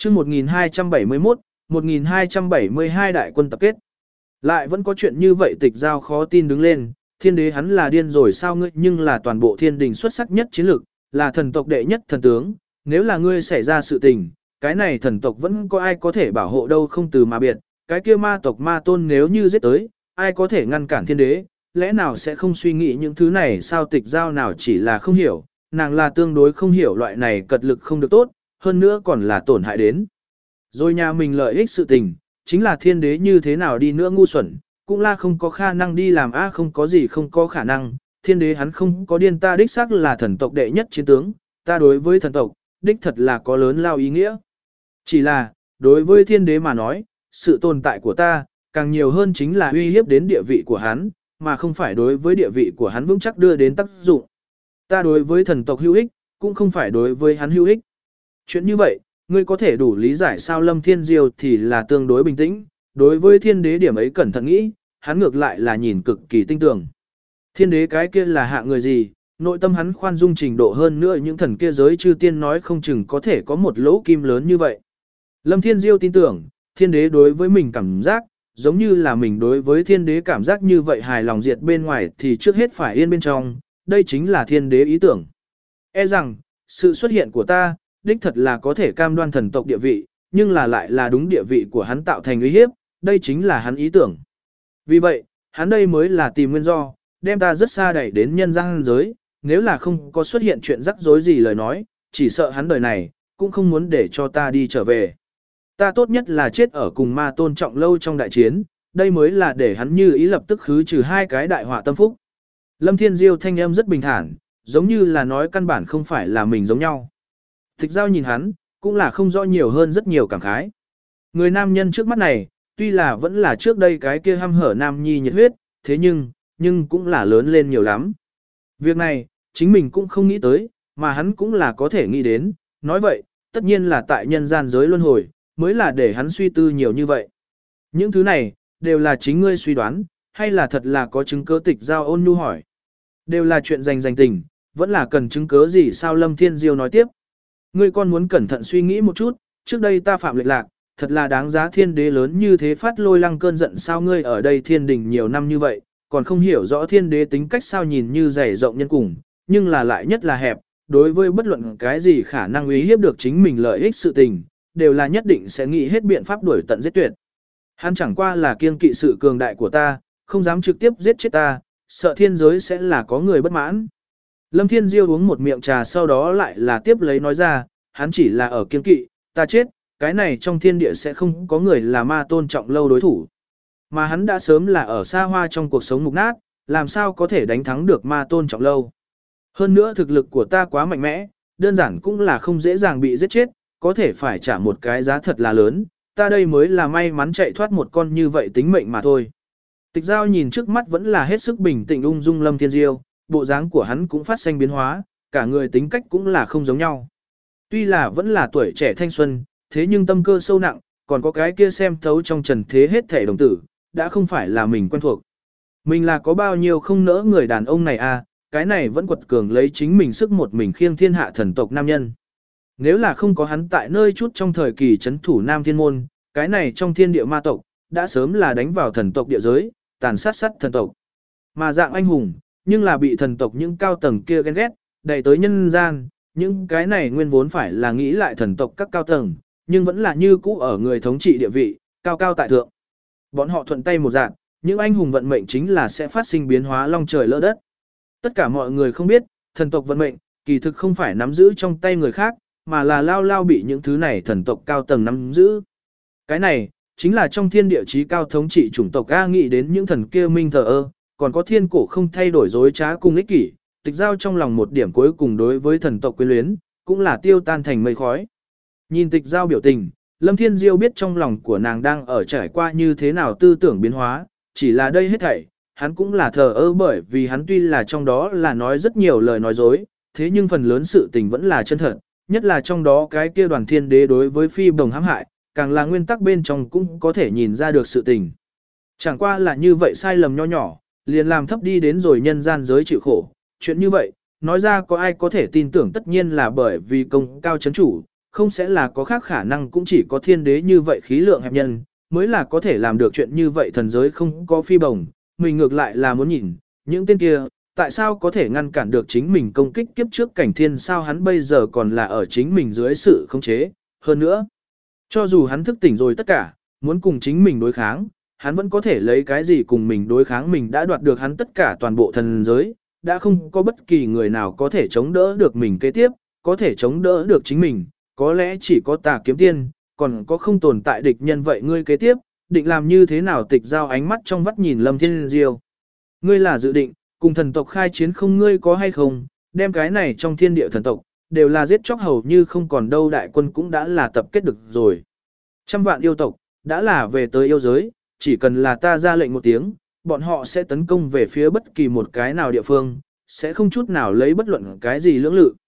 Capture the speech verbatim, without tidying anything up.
chương một nghìn hai trăm bảy mươi mốt, một nghìn hai trăm bảy mươi hai đại quân tập kết. Lại vẫn có chuyện như vậy Tịch Giao khó tin đứng lên, thiên đế hắn là điên rồi sao ngươi nhưng là toàn bộ thiên đình xuất sắc nhất chiến lược, là thần tộc đệ nhất thần tướng, nếu là ngươi xảy ra sự tình, cái này thần tộc vẫn có ai có thể bảo hộ đâu không từ mà biệt, cái kia ma tộc ma tôn nếu như giết tới, ai có thể ngăn cản thiên đế, lẽ nào sẽ không suy nghĩ những thứ này sao Tịch Giao nào chỉ là không hiểu, nàng là tương đối không hiểu loại này cật lực không được tốt, hơn nữa còn là tổn hại đến. Rồi nhà mình lợi ích sự tình, chính là thiên đế như thế nào đi nữa ngu xuẩn, cũng là không có khả năng đi làm a không có gì không có khả năng, thiên đế hắn không có điên ta đích xác là thần tộc đệ nhất chiến tướng, ta đối với thần tộc, đích thật là có lớn lao ý nghĩa. Chỉ là, đối với thiên đế mà nói, sự tồn tại của ta, càng nhiều hơn chính là uy hiếp đến địa vị của hắn, mà không phải đối với địa vị của hắn vững chắc đưa đến tác dụng. Ta đối với thần tộc hữu ích, cũng không phải đối với hắn hữu ích. Chuyện như vậy, ngươi có thể đủ lý giải sao Lâm Thiên Diêu thì là tương đối bình tĩnh, đối với thiên đế điểm ấy cẩn thận nghĩ, hắn ngược lại là nhìn cực kỳ tinh tường. Thiên đế cái kia là hạ người gì, nội tâm hắn khoan dung trình độ hơn nữa những thần kia giới chư tiên nói không chừng có thể có một lỗ kim lớn như vậy. Lâm Thiên Diêu tin tưởng, thiên đế đối với mình cảm giác, giống như là mình đối với thiên đế cảm giác như vậy hài lòng diệt bên ngoài thì trước hết phải yên bên trong, đây chính là thiên đế ý tưởng. E rằng, sự xuất hiện của ta, đích thật là có thể cam đoan thần tộc địa vị, nhưng là lại là đúng địa vị của hắn tạo thành uy hiếp, đây chính là hắn ý tưởng. Vì vậy, hắn đây mới là tìm nguyên do, đem ta rất xa đẩy đến nhân gian giới, nếu là không có xuất hiện chuyện rắc rối gì lời nói, chỉ sợ hắn đời này, cũng không muốn để cho ta đi trở về. Ta tốt nhất là chết ở cùng ma tôn trọng lâu trong đại chiến, đây mới là để hắn như ý lập tức khứ trừ hai cái đại họa tâm phúc. Lâm Thiên Diêu thanh âm rất bình thản, giống như là nói căn bản không phải là mình giống nhau. Tịch Giao nhìn hắn, cũng là không rõ nhiều hơn rất nhiều cảm khái. Người nam nhân trước mắt này, tuy là vẫn là trước đây cái kia hăm hở nam nhi nhiệt huyết, thế nhưng, nhưng cũng là lớn lên nhiều lắm. Việc này, chính mình cũng không nghĩ tới, mà hắn cũng là có thể nghĩ đến, nói vậy, tất nhiên là tại nhân gian giới luân hồi, mới là để hắn suy tư nhiều như vậy. Những thứ này, đều là chính ngươi suy đoán, hay là thật là có chứng cứ Tịch Giao ôn nhu hỏi. Đều là chuyện dành dành tình, vẫn là cần chứng cứ gì sao Lâm Thiên Diêu nói tiếp. Ngươi con muốn cẩn thận suy nghĩ một chút, trước đây ta phạm lệch lạc, thật là đáng giá thiên đế lớn như thế phát lôi lăng cơn giận sao ngươi ở đây thiên đình nhiều năm như vậy, còn không hiểu rõ thiên đế tính cách sao nhìn như dày rộng nhân cùng, nhưng là lại nhất là hẹp, đối với bất luận cái gì khả năng uy hiếp được chính mình lợi ích sự tình, đều là nhất định sẽ nghĩ hết biện pháp đuổi tận giết tuyệt. Hắn chẳng qua là kiêng kỵ sự cường đại của ta, không dám trực tiếp giết chết ta, sợ thiên giới sẽ là có người bất mãn. Lâm Thiên Diêu uống một miệng trà sau đó lại là tiếp lấy nói ra, hắn chỉ là ở kiêng kỵ, ta chết, cái này trong thiên địa sẽ không có người là ma tôn trọng lâu đối thủ. Mà hắn đã sớm là ở xa hoa trong cuộc sống mục nát, làm sao có thể đánh thắng được ma tôn trọng lâu. Hơn nữa thực lực của ta quá mạnh mẽ, đơn giản cũng là không dễ dàng bị giết chết, có thể phải trả một cái giá thật là lớn, ta đây mới là may mắn chạy thoát một con như vậy tính mệnh mà thôi. Tịch Giao nhìn trước mắt vẫn là hết sức bình tĩnh ung dung Lâm Thiên Diêu, bộ dáng của hắn cũng phát sinh biến hóa, cả người tính cách cũng là không giống nhau. Tuy là vẫn là tuổi trẻ thanh xuân, thế nhưng tâm cơ sâu nặng, còn có cái kia xem thấu trong trần thế hết thể đồng tử, đã không phải là mình quen thuộc. Mình là có bao nhiêu không nỡ người đàn ông này à, cái này vẫn quật cường lấy chính mình sức một mình khiêng thiên hạ thần tộc nam nhân. Nếu là không có hắn tại nơi chút trong thời kỳ chấn thủ Nam Thiên Môn, cái này trong thiên địa ma tộc, đã sớm là đánh vào thần tộc địa giới, tàn sát sát thần tộc. Mà dạng anh hùng, nhưng là bị thần tộc những cao tầng kia ghen ghét, đẩy tới nhân gian, những cái này nguyên vốn phải là nghĩ lại thần tộc các cao tầng, nhưng vẫn là như cũ ở người thống trị địa vị, cao cao tại thượng. Bọn họ thuận tay một dạng, những anh hùng vận mệnh chính là sẽ phát sinh biến hóa long trời lỡ đất. Tất cả mọi người không biết, thần tộc vận mệnh, kỳ thực không phải nắm giữ trong tay người khác, mà là lao lao bị những thứ này thần tộc cao tầng nắm giữ. Cái này, chính là trong thiên địa chí cao thống trị chủng tộc A nghĩ đến những thần kia minh thờ ơ, còn có thiên cổ không thay đổi dối trá cùng ích kỷ, Tịch Giao trong lòng một điểm cuối cùng đối với thần tộc quyến luyến, cũng là tiêu tan thành mây khói. Nhìn Tịch Giao biểu tình, Lâm Thiên Diêu biết trong lòng của nàng đang ở trải qua như thế nào tư tưởng biến hóa, chỉ là đây hết thảy, hắn cũng là thờ ơ bởi vì hắn tuy là trong đó là nói rất nhiều lời nói dối, thế nhưng phần lớn sự tình vẫn là chân thật, nhất là trong đó cái kia đoàn thiên đế đối với phi bồng hãm hại, càng là nguyên tắc bên trong cũng có thể nhìn ra được sự tình. Chẳng qua là như vậy sai lầm nho nhỏ, liền làm thấp đi đến rồi nhân gian giới chịu khổ, chuyện như vậy, nói ra có ai có thể tin tưởng tất nhiên là bởi vì công cao chấn chủ, không sẽ là có khác khả năng cũng chỉ có thiên đế như vậy khí lượng hẹp nhân, mới là có thể làm được chuyện như vậy thần giới không có phi bổng, mình ngược lại là muốn nhìn, những tên kia, tại sao có thể ngăn cản được chính mình công kích kiếp trước cảnh thiên sao hắn bây giờ còn là ở chính mình dưới sự khống chế, hơn nữa. Cho dù hắn thức tỉnh rồi tất cả, muốn cùng chính mình đối kháng, hắn vẫn có thể lấy cái gì cùng mình đối kháng mình đã đoạt được hắn tất cả toàn bộ thần giới, đã không có bất kỳ người nào có thể chống đỡ được mình kế tiếp, có thể chống đỡ được chính mình, có lẽ chỉ có Tà Kiếm Tiên, còn có không tồn tại địch nhân vậy ngươi kế tiếp, định làm như thế nào Tịch Giao ánh mắt trong vắt nhìn Lâm Thiên Diêu. Ngươi là dự định, cùng thần tộc khai chiến không ngươi có hay không, đem cái này trong thiên địa thần tộc, đều là giết chóc hầu như không còn đâu đại quân cũng đã là tập kết được rồi. Trăm vạn yêu tộc, đã là về tới yêu giới, chỉ cần là ta ra lệnh một tiếng, bọn họ sẽ tấn công về phía bất kỳ một cái nào địa phương, sẽ không chút nào lấy bất luận cái gì lưỡng lự.